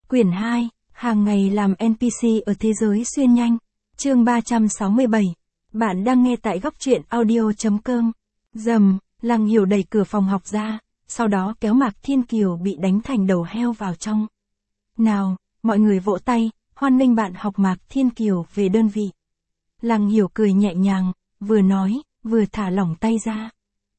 Quyển 2, hàng ngày làm NPC ở thế giới xuyên nhanh. Chương 367. Bạn đang nghe tại góc truyện audio.com. Rầm, Lăng Hiểu đẩy cửa phòng học ra, sau đó kéo Mạc Thiên Kiều bị đánh thành đầu heo vào trong. Nào, mọi người vỗ tay, hoan nghênh bạn học Mạc Thiên Kiều về đơn vị. Lăng Hiểu cười nhẹ nhàng, vừa nói, vừa thả lỏng tay ra.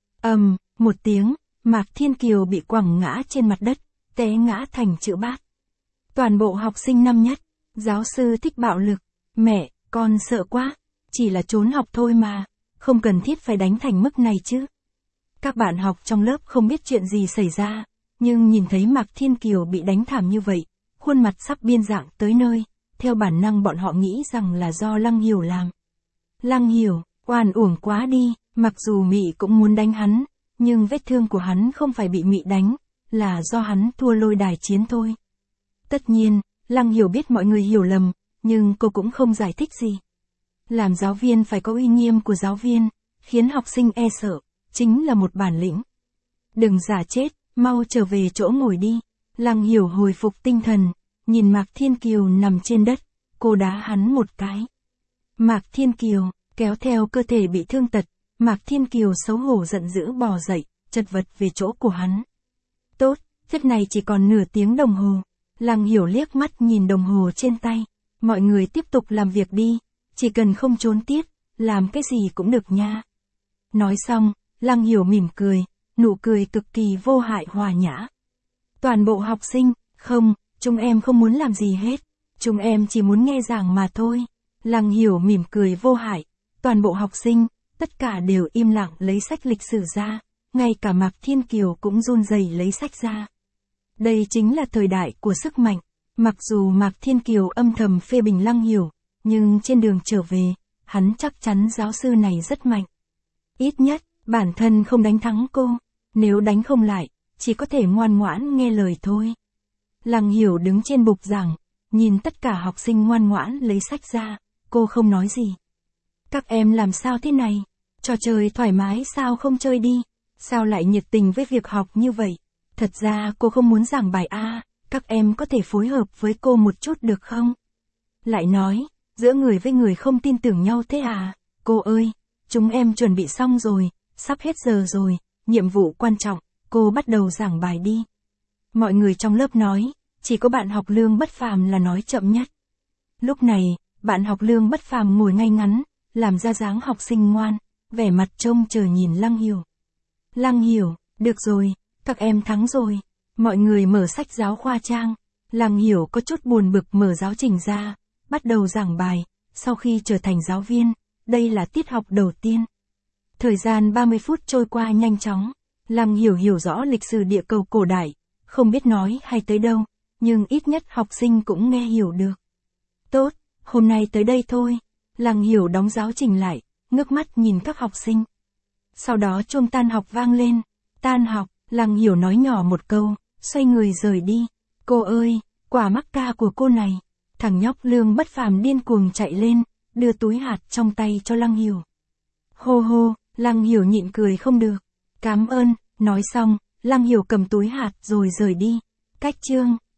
Một tiếng, Mạc Thiên Kiều bị quẳng ngã trên mặt đất, té ngã thành chữ bát. Toàn bộ học sinh năm nhất, giáo sư thích bạo lực. Mẹ, con sợ quá, chỉ là trốn học thôi mà, không cần thiết phải đánh thành mức này chứ. Các bạn học trong lớp không biết chuyện gì xảy ra, nhưng nhìn thấy Mạc Thiên Kiều bị đánh thảm như vậy, khuôn mặt sắp biên dạng tới nơi, theo bản năng bọn họ nghĩ rằng là do Lăng Hiểu làm. Lăng Hiểu, oan uổng quá đi, mặc dù Mị cũng muốn đánh hắn, nhưng vết thương của hắn không phải bị Mị đánh, là do hắn thua lôi đài chiến thôi. Tất nhiên, Lăng Hiểu biết mọi người hiểu lầm, nhưng cô cũng không giải thích gì. Làm giáo viên phải có uy nghiêm của giáo viên, khiến học sinh e sợ, chính là một bản lĩnh. Đừng giả chết, mau trở về chỗ ngồi đi. Lăng Hiểu hồi phục tinh thần, nhìn Mạc Thiên Kiều nằm trên đất, cô đá hắn một cái. Mạc Thiên Kiều, kéo theo cơ thể bị thương tật, Mạc Thiên Kiều xấu hổ giận dữ bò dậy, chật vật về chỗ của hắn. Tốt, phút này chỉ còn nửa tiếng đồng hồ. Lăng Hiểu liếc mắt nhìn đồng hồ trên tay. Mọi người tiếp tục làm việc đi, chỉ cần không trốn tiết, làm cái gì cũng được nha. Nói xong, Lăng Hiểu mỉm cười, nụ cười cực kỳ vô hại hòa nhã. Toàn bộ học sinh, không, chúng em không muốn làm gì hết, chúng em chỉ muốn nghe giảng mà thôi. Lăng Hiểu mỉm cười vô hại, toàn bộ học sinh, tất cả đều im lặng lấy sách lịch sử ra, ngay cả Mạc Thiên Kiều cũng run rẩy lấy sách ra. Đây chính là thời đại của sức mạnh. Mặc dù Mạc Thiên Kiều âm thầm phê bình Lăng Hiểu, nhưng trên đường trở về, hắn chắc chắn giáo sư này rất mạnh. Ít nhất, bản thân không đánh thắng cô, nếu đánh không lại, chỉ có thể ngoan ngoãn nghe lời thôi. Lăng Hiểu đứng trên bục giảng, nhìn tất cả học sinh ngoan ngoãn lấy sách ra, cô không nói gì. Các em làm sao thế này? Trò chơi thoải mái sao không chơi đi? Sao lại nhiệt tình với việc học như vậy? Thật ra cô không muốn giảng bài A, các em có thể phối hợp với cô một chút được không? Lại nói, giữa người với người không tin tưởng nhau thế à? Cô ơi, chúng em chuẩn bị xong rồi, sắp hết giờ rồi, nhiệm vụ quan trọng, cô bắt đầu giảng bài đi. Mọi người trong lớp nói, chỉ có bạn học Lương Bất Phàm là nói chậm nhất. Lúc này, bạn học Lương Bất Phàm ngồi ngay ngắn, làm ra dáng học sinh ngoan, vẻ mặt trông chờ nhìn Lăng Hiểu. Lăng Hiểu, được rồi, các em thắng rồi. Mọi người mở sách giáo khoa trang. Lăng Hiểu có chút buồn bực mở giáo trình ra, bắt đầu giảng bài. Sau khi trở thành giáo viên, đây là tiết học đầu tiên. Thời gian 30 phút trôi qua nhanh chóng. Lăng Hiểu hiểu rõ lịch sử địa cầu cổ đại, không biết nói hay tới đâu, nhưng ít nhất học sinh cũng nghe hiểu được. Tốt, hôm nay tới đây thôi. Lăng Hiểu đóng giáo trình lại, ngước mắt nhìn các học sinh. Sau đó chuông tan học vang lên. Tan học, Lăng Hiểu nói nhỏ một câu, xoay người rời đi. Cô ơi, quả mắc ca của cô này. Thằng nhóc Lương Bất Phàm điên cuồng chạy lên, đưa túi hạt trong tay cho Lăng Hiểu. Hô hô, Lăng Hiểu nhịn cười không được. Cảm ơn, nói xong, Lăng Hiểu cầm túi hạt rồi rời đi. Cách chương,